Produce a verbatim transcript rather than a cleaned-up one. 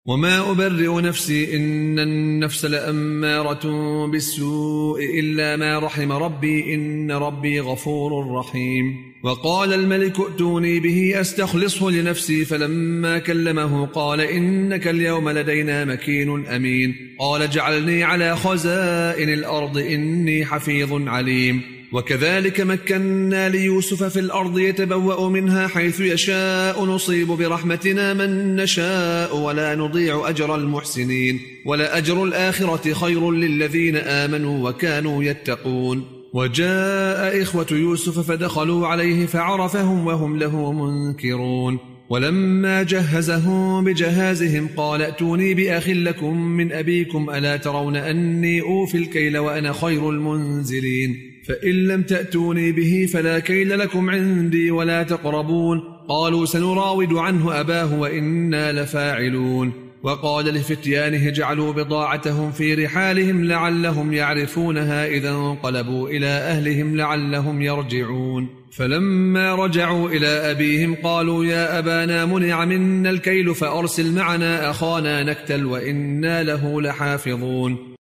وما أبرئ نفسي إن النفس لأمارة بالسوء إلا ما رحم ربي إن ربي غفور رحيم. وقال الملك ائتوني به أستخلصه لنفسي فلما كلمه قال إنك اليوم لدينا مكين أمين. قال اجعلني على خزائن الأرض إني حفيظ عليم. وكذلك مكنا ليوسف في الأرض يتبوأ منها حيث يشاء نصيب برحمتنا من نشاء ولا نضيع أجر المحسنين ولأجر الآخرة خير للذين آمنوا وكانوا يتقون. وجاء إخوة يوسف فدخلوا عليه فعرفهم وهم له منكرون. ولما جهزهم بجهازهم قال ائتوني بأخ لكم من أبيكم ألا ترون أني أوفي الكيل وأنا خير المنزلين فإن لم تأتوني به فلا كيل لكم عندي ولا تقربون. قالوا سنراود عنه أباه وإنا لفاعلون. وقال لفتيانه اجعلوا بضاعتهم في رحالهم لعلهم يعرفونها إذا انقلبوا إلى أهلهم لعلهم يرجعون. فلما رجعوا إلى أبيهم قالوا يا أبانا منع منا الكيل فأرسل معنا أخانا نكتل وإنا له لحافظون.